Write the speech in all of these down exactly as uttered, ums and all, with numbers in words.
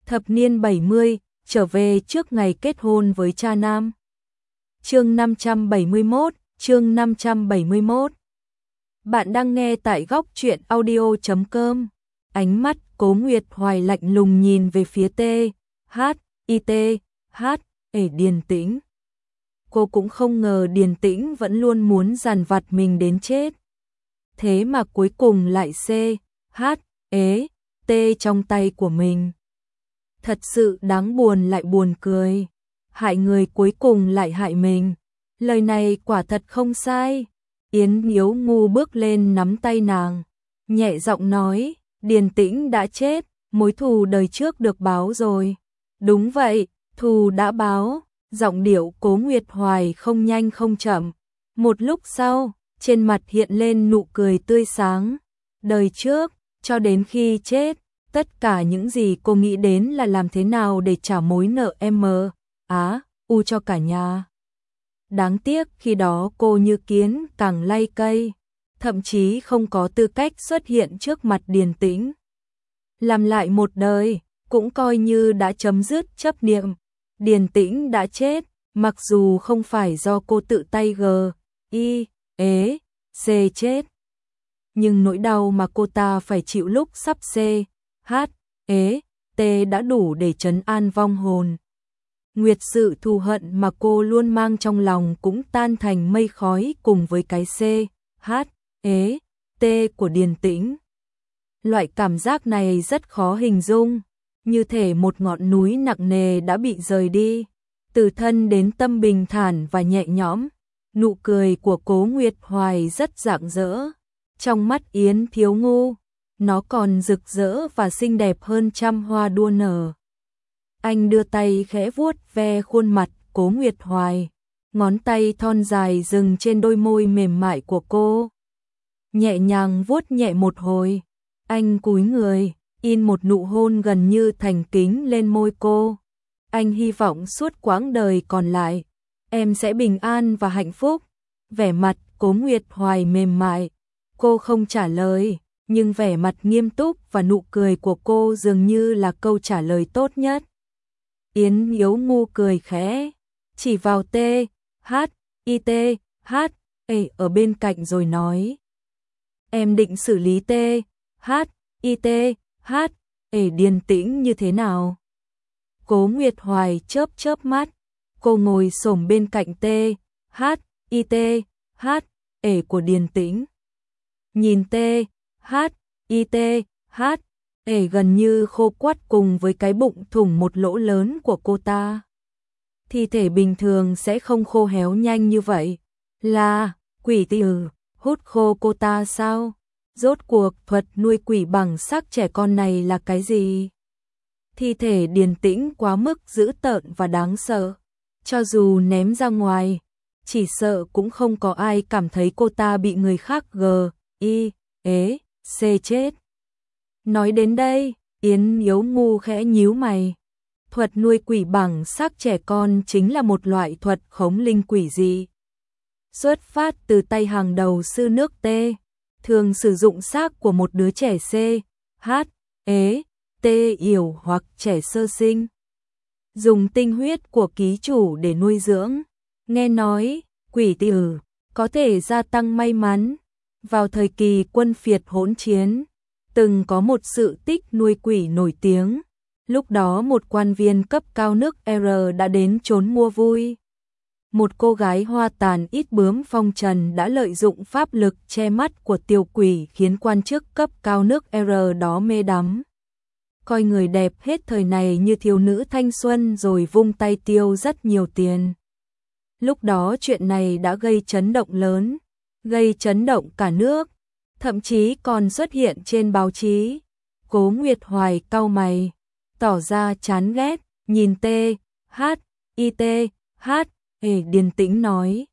Thập niên bảy mươi, trở về trước ngày kết hôn với cha nam. Chương năm trăm bảy mươi mốt, chương năm trăm bảy mươi mốt. Bạn đang nghe tại góc truyện audio chấm com. Ánh mắt Cố Nguyệt Hoài lạnh lùng nhìn về phía T, H, I T, H, ể Điền Tĩnh. Cô cũng không ngờ Điền Tĩnh vẫn luôn muốn dằn vặt mình đến chết. Thế mà cuối cùng lại C, H, ế, T trong tay của mình. Thật sự đáng buồn lại buồn cười. Hại người cuối cùng lại hại mình. Lời này quả thật không sai. Yến Yếu Ngu bước lên nắm tay nàng, nhẹ giọng nói, Điền Tĩnh đã chết, mối thù đời trước được báo rồi. Đúng vậy, thù đã báo. Giọng điệu Cố Nguyệt Hoài không nhanh không chậm. Một lúc sau, trên mặt hiện lên nụ cười tươi sáng. Đời trước, cho đến khi chết, tất cả những gì cô nghĩ đến là làm thế nào để trả mối nợ M, Á, U cho cả nhà. Đáng tiếc khi đó cô như kiến càng lay cây, thậm chí không có tư cách xuất hiện trước mặt Điền Tĩnh. Làm lại một đời, cũng coi như đã chấm dứt chấp niệm. Điền Tĩnh đã chết, mặc dù không phải do cô tự tay g, i, ế, c chết. Nhưng nỗi đau mà cô ta phải chịu lúc sắp c, h, ế, t đã đủ để trấn an vong hồn. Nguyệt sự thù hận mà cô luôn mang trong lòng cũng tan thành mây khói cùng với cái C, H, ế, T của Điền Tĩnh. Loại cảm giác này rất khó hình dung, như thể một ngọn núi nặng nề đã bị rời đi, từ thân đến tâm bình thản và nhẹ nhõm. Nụ cười của Cố Nguyệt Hoài rất rạng rỡ, trong mắt Yến Thiếu Ngu, nó còn rực rỡ và xinh đẹp hơn trăm hoa đua nở. Anh đưa tay khẽ vuốt ve khuôn mặt Cố Nguyệt Hoài, ngón tay thon dài dừng trên đôi môi mềm mại của cô. Nhẹ nhàng vuốt nhẹ một hồi, anh cúi người, in một nụ hôn gần như thành kính lên môi cô. Anh hy vọng suốt quãng đời còn lại, em sẽ bình an và hạnh phúc. Vẻ mặt Cố Nguyệt Hoài mềm mại, cô không trả lời, nhưng vẻ mặt nghiêm túc và nụ cười của cô dường như là câu trả lời tốt nhất. Yến Yếu Ngu cười khẽ, chỉ vào T, H, I T, H, ê ở bên cạnh rồi nói. Em định xử lý T, H, I T, H, ê Điền Tĩnh như thế nào? Cố Nguyệt Hoài chớp chớp mắt, cô ngồi xổm bên cạnh T, H, I T, H, ê của Điền Tĩnh. Nhìn T, H, I T, H, ể gần như khô quắt cùng với cái bụng thủng một lỗ lớn của cô ta. Thi thể bình thường sẽ không khô héo nhanh như vậy. Là, quỷ tử, hút khô cô ta sao? Rốt cuộc thuật nuôi quỷ bằng xác trẻ con này là cái gì? Thi thể Điền Tĩnh quá mức dữ tợn và đáng sợ. Cho dù ném ra ngoài, chỉ sợ cũng không có ai cảm thấy cô ta bị người khác g, i, ế, c chết. Nói đến đây, Yến Yếu Ngu khẽ nhíu mày. Thuật nuôi quỷ bằng xác trẻ con chính là một loại thuật khống linh quỷ dị. Xuất phát từ tay hàng đầu sư nước T, thường sử dụng xác của một đứa trẻ C, H, ế, T yểu hoặc trẻ sơ sinh. Dùng tinh huyết của ký chủ để nuôi dưỡng. Nghe nói, quỷ tử có thể gia tăng may mắn. Vào thời kỳ quân phiệt hỗn chiến, từng có một sự tích nuôi quỷ nổi tiếng. Lúc đó một quan viên cấp cao nước R đã đến trốn mua vui. Một cô gái hoa tàn ít bướm phong trần đã lợi dụng pháp lực che mắt của tiểu quỷ khiến quan chức cấp cao nước R đó mê đắm. Coi người đẹp hết thời này như thiếu nữ thanh xuân rồi vung tay tiêu rất nhiều tiền. Lúc đó chuyện này đã gây chấn động lớn, gây chấn động cả nước. Thậm chí còn xuất hiện trên báo chí. Cố Nguyệt Hoài cau mày, tỏ ra chán ghét, nhìn T, H, I T, H, ê Điền Tĩnh nói.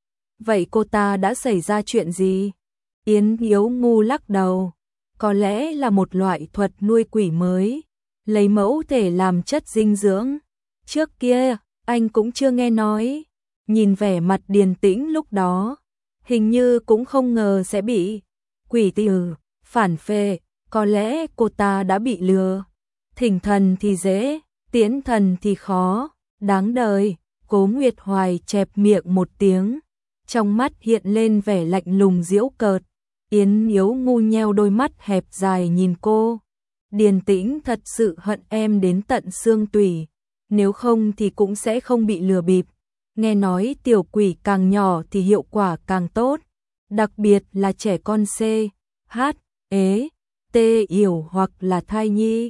Vậy cô ta đã xảy ra chuyện gì? Yến Yếu Ngu lắc đầu, có lẽ là một loại thuật nuôi quỷ mới, lấy mẫu thể làm chất dinh dưỡng. Trước kia, anh cũng chưa nghe nói. Nhìn vẻ mặt Điền Tĩnh lúc đó, hình như cũng không ngờ sẽ bị quỷ tử phản phệ, có lẽ cô ta đã bị lừa. Thỉnh thần thì dễ, tiễn thần thì khó, đáng đời. Cố Nguyệt Hoài chẹp miệng một tiếng, trong mắt hiện lên vẻ lạnh lùng giễu cợt. Yến Yếu ngu nheo đôi mắt hẹp dài nhìn cô. Điền Tĩnh thật sự hận em đến tận xương tủy, nếu không thì cũng sẽ không bị lừa bịp. Nghe nói tiểu quỷ càng nhỏ thì hiệu quả càng tốt, đặc biệt là trẻ con C, H, ế, T yểu hoặc là thai nhi.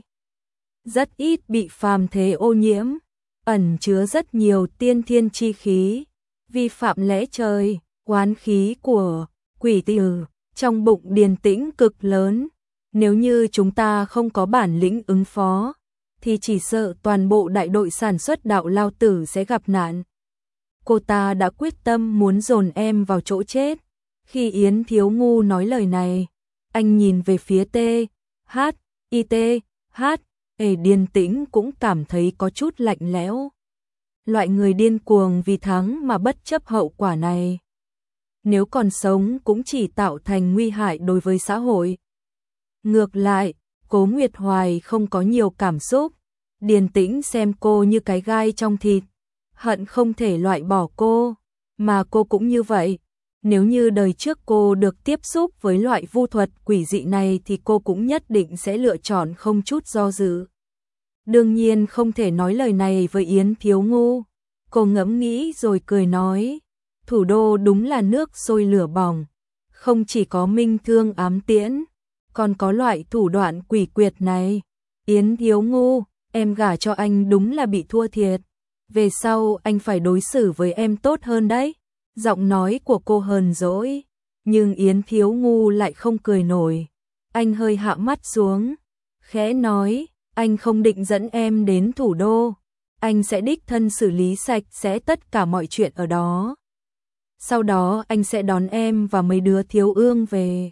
Rất ít bị phàm thế ô nhiễm, ẩn chứa rất nhiều tiên thiên chi khí, vi phạm lẽ trời, oán khí của quỷ tử trong bụng Điền Tĩnh cực lớn. Nếu như chúng ta không có bản lĩnh ứng phó, thì chỉ sợ toàn bộ đại đội sản xuất đạo lao tử sẽ gặp nạn. Cô ta đã quyết tâm muốn dồn em vào chỗ chết. Khi Yến Thiếu Ngu nói lời này, anh nhìn về phía T, H, I T, H, ề Điền Tĩnh cũng cảm thấy có chút lạnh lẽo. Loại người điên cuồng vì thắng mà bất chấp hậu quả này, nếu còn sống cũng chỉ tạo thành nguy hại đối với xã hội. Ngược lại, Cố Nguyệt Hoài không có nhiều cảm xúc. Điền Tĩnh xem cô như cái gai trong thịt, hận không thể loại bỏ cô, mà cô cũng như vậy. Nếu như đời trước cô được tiếp xúc với loại vu thuật quỷ dị này thì cô cũng nhất định sẽ lựa chọn không chút do dự. Đương nhiên không thể nói lời này với Yến Thiếu Ngu. Cô ngẫm nghĩ rồi cười nói, thủ đô đúng là nước sôi lửa bỏng, không chỉ có minh thương ám tiễn, còn có loại thủ đoạn quỷ quyệt này. Yến Thiếu Ngu, em gả cho anh đúng là bị thua thiệt. Về sau anh phải đối xử với em tốt hơn đấy. Giọng nói của cô hờn dỗi, nhưng Yến Thiếu Ngu lại không cười nổi. Anh hơi hạ mắt xuống, khẽ nói, anh không định dẫn em đến thủ đô. Anh sẽ đích thân xử lý sạch sẽ tất cả mọi chuyện ở đó. Sau đó anh sẽ đón em và mấy đứa thiếu ương về.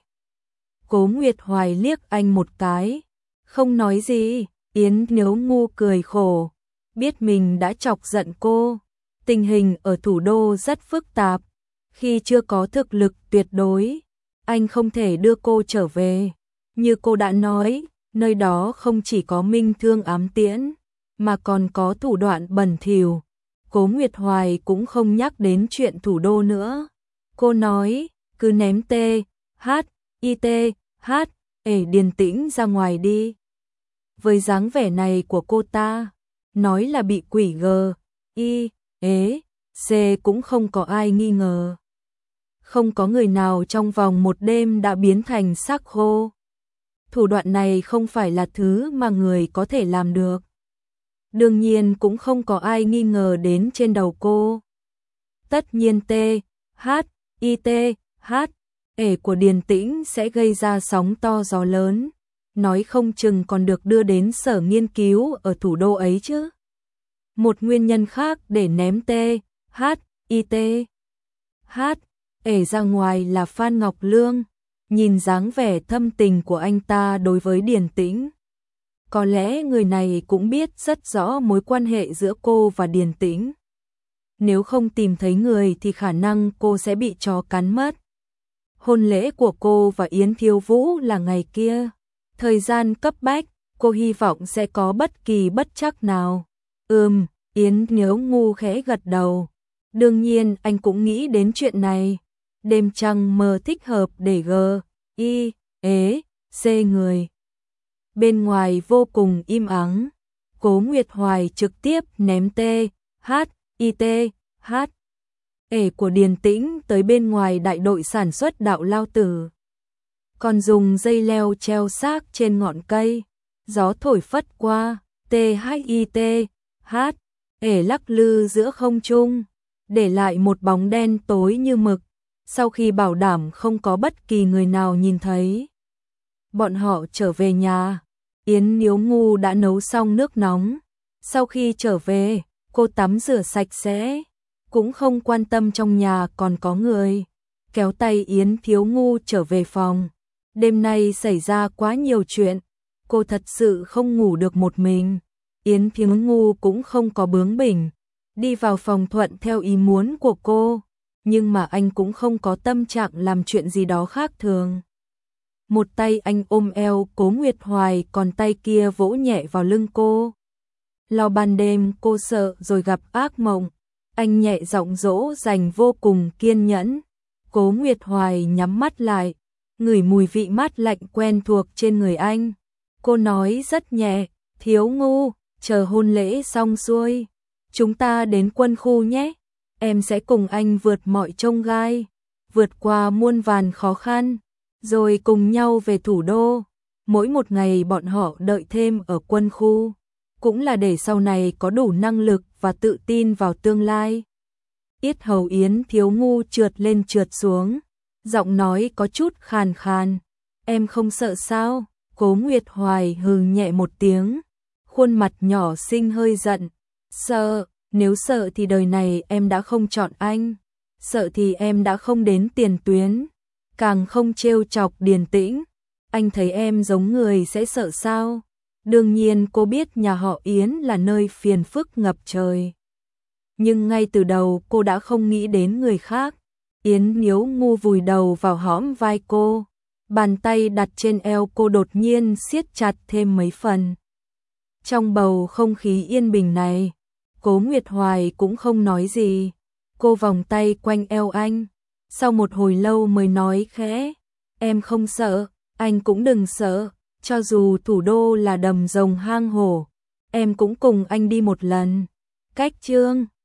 Cố Nguyệt Hoài liếc anh một cái, không nói gì. Yến Thiếu Ngu cười khổ, biết mình đã chọc giận cô. Tình hình ở thủ đô rất phức tạp, khi chưa có thực lực tuyệt đối, anh không thể đưa cô trở về. Như cô đã nói, nơi đó không chỉ có minh thương ám tiễn, mà còn có thủ đoạn bẩn thỉu. Cố Nguyệt Hoài cũng không nhắc đến chuyện thủ đô nữa. Cô nói, cứ ném T, H, I T, H, ể Điền Tĩnh ra ngoài đi. Với dáng vẻ này của cô ta, nói là bị quỷ G, I, ế, C cũng không có ai nghi ngờ. Không có người nào trong vòng một đêm đã biến thành xác khô. Thủ đoạn này không phải là thứ mà người có thể làm được. Đương nhiên cũng không có ai nghi ngờ đến trên đầu cô. Tất nhiên T, H, I T, H, ể của Điền Tĩnh sẽ gây ra sóng to gió lớn. Nói không chừng còn được đưa đến sở nghiên cứu ở thủ đô ấy chứ. Một nguyên nhân khác để ném T, H, I T, H, ể ra ngoài là Phan Ngọc Lương. Nhìn dáng vẻ thâm tình của anh ta đối với Điền Tĩnh, có lẽ người này cũng biết rất rõ mối quan hệ giữa cô và Điền Tĩnh. Nếu không tìm thấy người thì khả năng cô sẽ bị chó cắn mất. Hôn lễ của cô và Yến Thiếu Vũ là ngày kia. Thời gian cấp bách, cô hy vọng sẽ có bất kỳ bất trắc nào. Ừm, Yến Thiếu Ngu khẽ gật đầu. Đương nhiên anh cũng nghĩ đến chuyện này. Đêm trăng mờ thích hợp để G, I, ế, C người. Bên ngoài vô cùng im ắng. Cố Nguyệt Hoài trực tiếp ném T, H, I T, H, ể của Điền Tĩnh tới bên ngoài đại đội sản xuất đạo lao tử. Còn dùng dây leo treo xác trên ngọn cây. Gió thổi phất qua, T, H, I T, H, ể lắc lư giữa không trung, để lại một bóng đen tối như mực. Sau khi bảo đảm không có bất kỳ người nào nhìn thấy, bọn họ trở về nhà. Yến Thiếu Ngu đã nấu xong nước nóng. Sau khi trở về, cô tắm rửa sạch sẽ, cũng không quan tâm trong nhà còn có người. Kéo tay Yến Thiếu Ngu trở về phòng. Đêm nay xảy ra quá nhiều chuyện, cô thật sự không ngủ được một mình. Yến Thiếu Ngu cũng không có bướng bỉnh, đi vào phòng thuận theo ý muốn của cô. Nhưng mà anh cũng không có tâm trạng làm chuyện gì đó khác thường. Một tay anh ôm eo Cố Nguyệt Hoài, còn tay kia vỗ nhẹ vào lưng cô. Lo ban đêm cô sợ rồi gặp ác mộng. Anh nhẹ giọng dỗ dành vô cùng kiên nhẫn. Cố Nguyệt Hoài nhắm mắt lại, ngửi mùi vị mát lạnh quen thuộc trên người anh. Cô nói rất nhẹ, Thiếu Ngu, chờ hôn lễ xong xuôi, chúng ta đến quân khu nhé. Em sẽ cùng anh vượt mọi chông gai, vượt qua muôn vàn khó khăn, rồi cùng nhau về thủ đô. Mỗi một ngày bọn họ đợi thêm ở quân khu, cũng là để sau này có đủ năng lực và tự tin vào tương lai. Yết hầu Yến Thiếu Ngu trượt lên trượt xuống, giọng nói có chút khàn khàn. Em không sợ sao? Cố Nguyệt Hoài hừ nhẹ một tiếng, khuôn mặt nhỏ xinh hơi giận. Sợ, nếu sợ thì đời này em đã không chọn anh, sợ thì em đã không đến tiền tuyến, càng không trêu chọc Điền Tĩnh. Anh thấy em giống người sẽ sợ sao? Đương nhiên cô biết nhà họ Yến là nơi phiền phức ngập trời, nhưng ngay từ đầu cô đã không nghĩ đến người khác. Yến Thiếu Ngu vùi đầu vào hõm vai cô, bàn tay đặt trên eo cô đột nhiên siết chặt thêm mấy phần. Trong bầu không khí yên bình này, Cố Nguyệt Hoài cũng không nói gì. Cô vòng tay quanh eo anh, sau một hồi lâu mới nói khẽ, em không sợ, anh cũng đừng sợ, cho dù thủ đô là đầm rồng hang hổ, em cũng cùng anh đi một lần. Cách chương